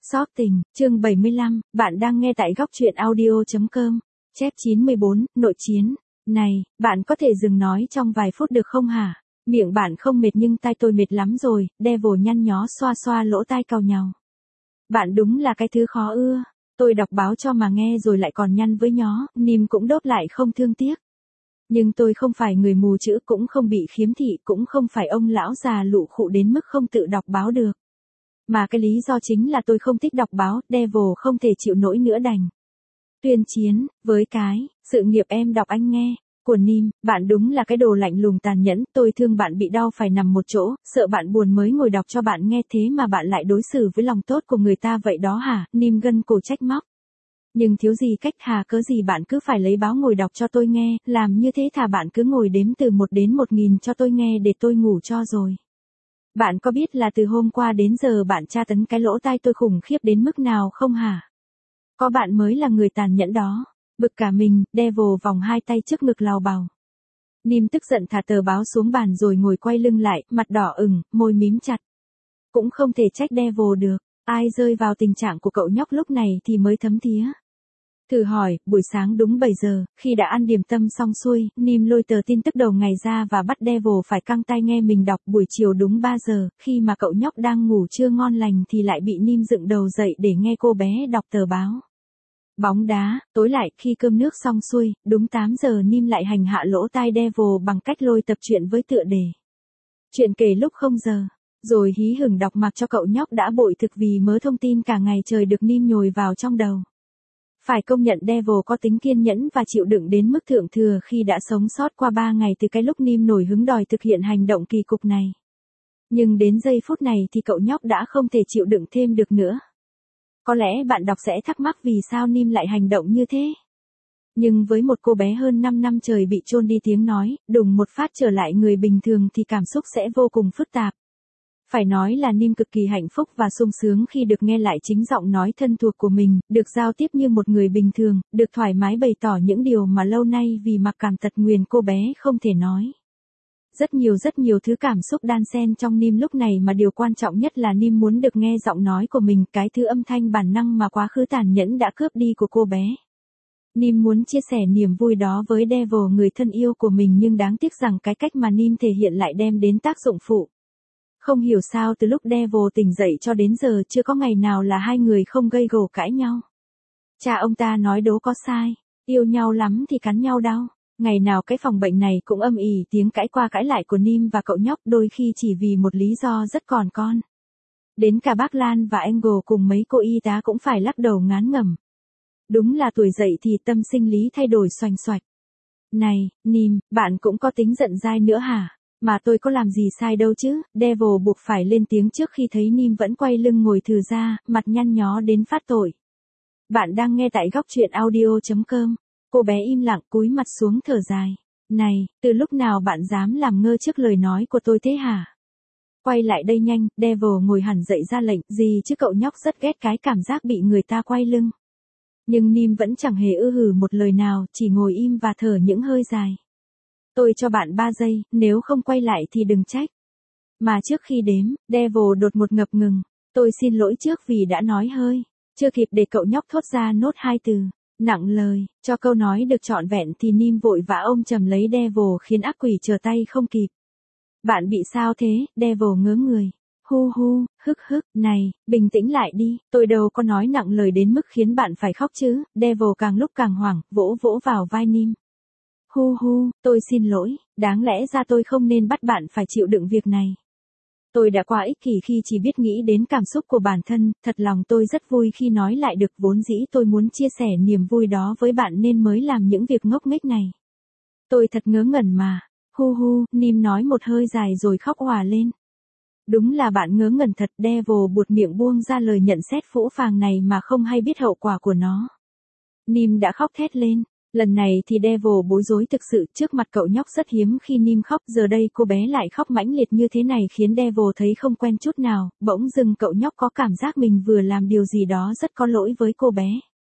Xót tình, chương 75, bạn đang nghe tại góc truyện audio.com, chép 94, nội chiến. Này, bạn có thể dừng nói trong vài phút được không hả? Miệng bạn không mệt nhưng tai tôi mệt lắm rồi, Devil nhăn nhó xoa xoa lỗ tai càu nhàu. Bạn đúng là cái thứ khó ưa. Tôi đọc báo cho mà nghe rồi lại còn nhăn với nhó, Nim cũng đốt lại không thương tiếc. Nhưng tôi không phải người mù chữ, cũng không bị khiếm thị, cũng không phải ông lão già lụ khụ đến mức không tự đọc báo được. Mà cái lý do chính là tôi không thích đọc báo, Devil không thể chịu nổi nữa đành tuyên chiến, với cái, sự nghiệp em đọc anh nghe, của Nim, bạn đúng là cái đồ lạnh lùng tàn nhẫn, tôi thương bạn bị đau phải nằm một chỗ, sợ bạn buồn mới ngồi đọc cho bạn nghe thế mà bạn lại đối xử với lòng tốt của người ta vậy đó hả, Nim gân cổ trách móc. Nhưng thiếu gì cách hà cớ gì bạn cứ phải lấy báo ngồi đọc cho tôi nghe, làm như thế thà bạn cứ ngồi đếm từ 1 đến 1000 cho tôi nghe để tôi ngủ cho rồi. Bạn có biết là từ hôm qua đến giờ bạn tra tấn cái lỗ tai tôi khủng khiếp đến mức nào không hả? Có bạn mới là người tàn nhẫn đó. Bực cả mình, Devil vòng hai tay trước ngực lào bào. Nim tức giận thả tờ báo xuống bàn rồi ngồi quay lưng lại, mặt đỏ ửng, môi mím chặt. Cũng không thể trách Devil được, ai rơi vào tình trạng của cậu nhóc lúc này thì mới thấm thía. Thử hỏi, buổi sáng đúng 7 giờ, khi đã ăn điểm tâm xong xuôi, Nim lôi tờ tin tức đầu ngày ra và bắt Devil phải căng tai nghe mình đọc. Buổi chiều đúng 3 giờ, khi mà cậu nhóc đang ngủ chưa ngon lành thì lại bị Nim dựng đầu dậy để nghe cô bé đọc tờ báo. Bóng đá, tối lại, khi cơm nước xong xuôi, đúng 8 giờ Nim lại hành hạ lỗ tai Devil bằng cách lôi tập truyện với tựa đề Chuyện kể lúc 0 giờ. Rồi hí hửng đọc mặc cho cậu nhóc đã bội thực vì mớ thông tin cả ngày trời được Nim nhồi vào trong đầu. Phải công nhận Devil có tính kiên nhẫn và chịu đựng đến mức thượng thừa khi đã sống sót qua 3 ngày từ cái lúc Nim nổi hứng đòi thực hiện hành động kỳ cục này. Nhưng đến giây phút này thì cậu nhóc đã không thể chịu đựng thêm được nữa. Có lẽ bạn đọc sẽ thắc mắc vì sao Nim lại hành động như thế. Nhưng với một cô bé hơn 5 năm trời bị chôn đi tiếng nói, đùng một phát trở lại người bình thường thì cảm xúc sẽ vô cùng phức tạp. Phải nói là Nim cực kỳ hạnh phúc và sung sướng khi được nghe lại chính giọng nói thân thuộc của mình, được giao tiếp như một người bình thường, được thoải mái bày tỏ những điều mà lâu nay vì mặc cảm tật nguyền cô bé không thể nói. Rất nhiều thứ cảm xúc đan xen trong Nim lúc này mà điều quan trọng nhất là Nim muốn được nghe giọng nói của mình, cái thứ âm thanh bản năng mà quá khứ tàn nhẫn đã cướp đi của cô bé. Nim muốn chia sẻ niềm vui đó với Devil, người thân yêu của mình, nhưng đáng tiếc rằng cái cách mà Nim thể hiện lại đem đến tác dụng phụ. Không hiểu sao từ lúc Devil tỉnh dậy cho đến giờ chưa có ngày nào là hai người không gây gổ cãi nhau. Cha ông ta nói đố có sai, yêu nhau lắm thì cắn nhau đau. Ngày nào cái phòng bệnh này cũng âm ỉ tiếng cãi qua cãi lại của Nim và cậu nhóc, đôi khi chỉ vì một lý do rất còn con. Đến cả bác Lan và Angle cùng mấy cô y tá cũng phải lắc đầu ngán ngẩm. Đúng là tuổi dậy thì tâm sinh lý thay đổi xoành xoạch. Này, Nim, bạn cũng có tính giận dai nữa hả? Mà tôi có làm gì sai đâu chứ, Devil buộc phải lên tiếng trước khi thấy Nim vẫn quay lưng ngồi thừ ra, mặt nhăn nhó đến phát tội. Bạn đang nghe tại góc truyện audio.com. Cô bé im lặng cúi mặt xuống thở dài. Này, từ lúc nào bạn dám làm ngơ trước lời nói của tôi thế hả? Quay lại đây nhanh, Devil ngồi hẳn dậy ra lệnh, gì chứ cậu nhóc rất ghét cái cảm giác bị người ta quay lưng. Nhưng Nim vẫn chẳng hề ư hử một lời nào, chỉ ngồi im và thở những hơi dài. Tôi cho bạn 3 giây, nếu không quay lại thì đừng trách. Mà trước khi đếm, Devil đột một ngập ngừng. Tôi xin lỗi trước vì đã nói hơi. Chưa kịp để cậu nhóc thốt ra nốt 2 từ. Nặng lời, cho câu nói được trọn vẹn thì Nim vội vã ôm chầm lấy Devil khiến ác quỷ trở tay không kịp. Bạn bị sao thế? Devil ngớ người. Hu hu, hức, này, bình tĩnh lại đi, tôi đâu có nói nặng lời đến mức khiến bạn phải khóc chứ. Devil càng lúc càng hoảng, vỗ vào vai Nim. Hu hu, tôi xin lỗi, đáng lẽ ra tôi không nên bắt bạn phải chịu đựng việc này. Tôi đã quá ích kỷ khi chỉ biết nghĩ đến cảm xúc của bản thân, thật lòng tôi rất vui khi nói lại được, vốn dĩ tôi muốn chia sẻ niềm vui đó với bạn nên mới làm những việc ngốc nghếch này. Tôi thật ngớ ngẩn mà. Hu hu, Nim nói một hơi dài rồi khóc òa lên. Đúng là bạn ngớ ngẩn thật, Devil buột miệng buông ra lời nhận xét phũ phàng này mà không hay biết hậu quả của nó. Nim đã khóc thét lên. Lần này thì Devil bối rối thực sự, trước mặt cậu nhóc rất hiếm khi Nim khóc, giờ đây cô bé lại khóc mãnh liệt như thế này khiến Devil thấy không quen chút nào, bỗng dưng cậu nhóc có cảm giác mình vừa làm điều gì đó rất có lỗi với cô bé.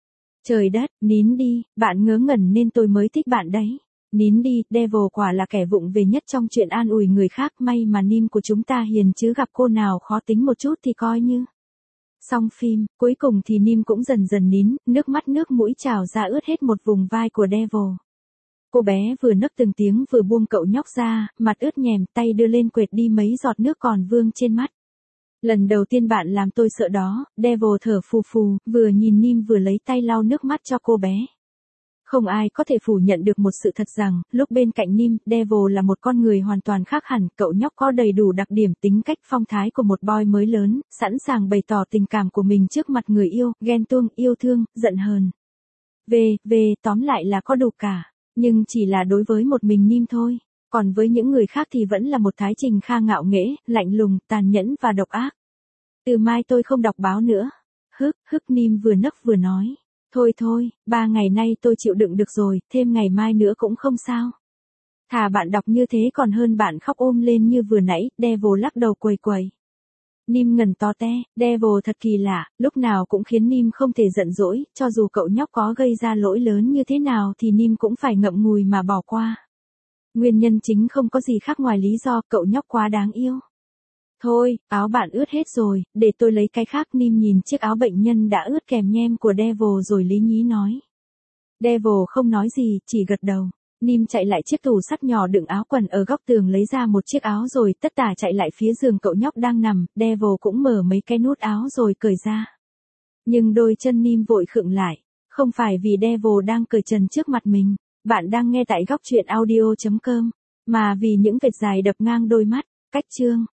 Trời đất, nín đi, bạn ngớ ngẩn nên tôi mới thích bạn đấy. Nín đi, Devil quả là kẻ vụng về nhất trong chuyện an ủi người khác, may mà Nim của chúng ta hiền chứ gặp cô nào khó tính một chút thì coi như. Xong phim, cuối cùng thì Nim cũng dần dần nín, nước mắt nước mũi trào ra ướt hết một vùng vai của Devil. Cô bé vừa nấc từng tiếng vừa buông cậu nhóc ra, mặt ướt nhèm, tay đưa lên quệt đi mấy giọt nước còn vương trên mắt. Lần đầu tiên bạn làm tôi sợ đó, Devil thở phù phù, vừa nhìn Nim vừa lấy tay lau nước mắt cho cô bé. Không ai có thể phủ nhận được một sự thật rằng, lúc bên cạnh Nim, Devil là một con người hoàn toàn khác hẳn, cậu nhóc có đầy đủ đặc điểm tính cách phong thái của một boy mới lớn, sẵn sàng bày tỏ tình cảm của mình trước mặt người yêu, ghen tuông, yêu thương, giận hờn. Tóm lại là có đủ cả, nhưng chỉ là đối với một mình Nim thôi, còn với những người khác thì vẫn là một Thái Trình Kha ngạo nghễ, lạnh lùng, tàn nhẫn và độc ác. Từ mai tôi không đọc báo nữa. Nim vừa nấc vừa nói. Thôi, 3 ngày nay tôi chịu đựng được rồi, thêm ngày mai nữa cũng không sao. Thà bạn đọc như thế còn hơn bạn khóc ôm lên như vừa nãy, Devil lắc đầu quầy quầy. Nim ngẩn to te, Devil thật kỳ lạ, lúc nào cũng khiến Nim không thể giận dỗi, cho dù cậu nhóc có gây ra lỗi lớn như thế nào thì Nim cũng phải ngậm ngùi mà bỏ qua. Nguyên nhân chính không có gì khác ngoài lý do cậu nhóc quá đáng yêu. Thôi, áo bạn ướt hết rồi, để tôi lấy cái khác. Nim nhìn chiếc áo bệnh nhân đã ướt kèm nhem của Devil rồi lý nhí nói. Devil không nói gì, chỉ gật đầu. Nim chạy lại chiếc tủ sắt nhỏ đựng áo quần ở góc tường lấy ra một chiếc áo rồi tất tả chạy lại phía giường cậu nhóc đang nằm, Devil cũng mở mấy cái nút áo rồi cởi ra. Nhưng đôi chân Nim vội khựng lại, không phải vì Devil đang cởi trần trước mặt mình, bạn đang nghe tại góc truyện audio.com, mà vì những vệt dài đập ngang đôi mắt, cách chương.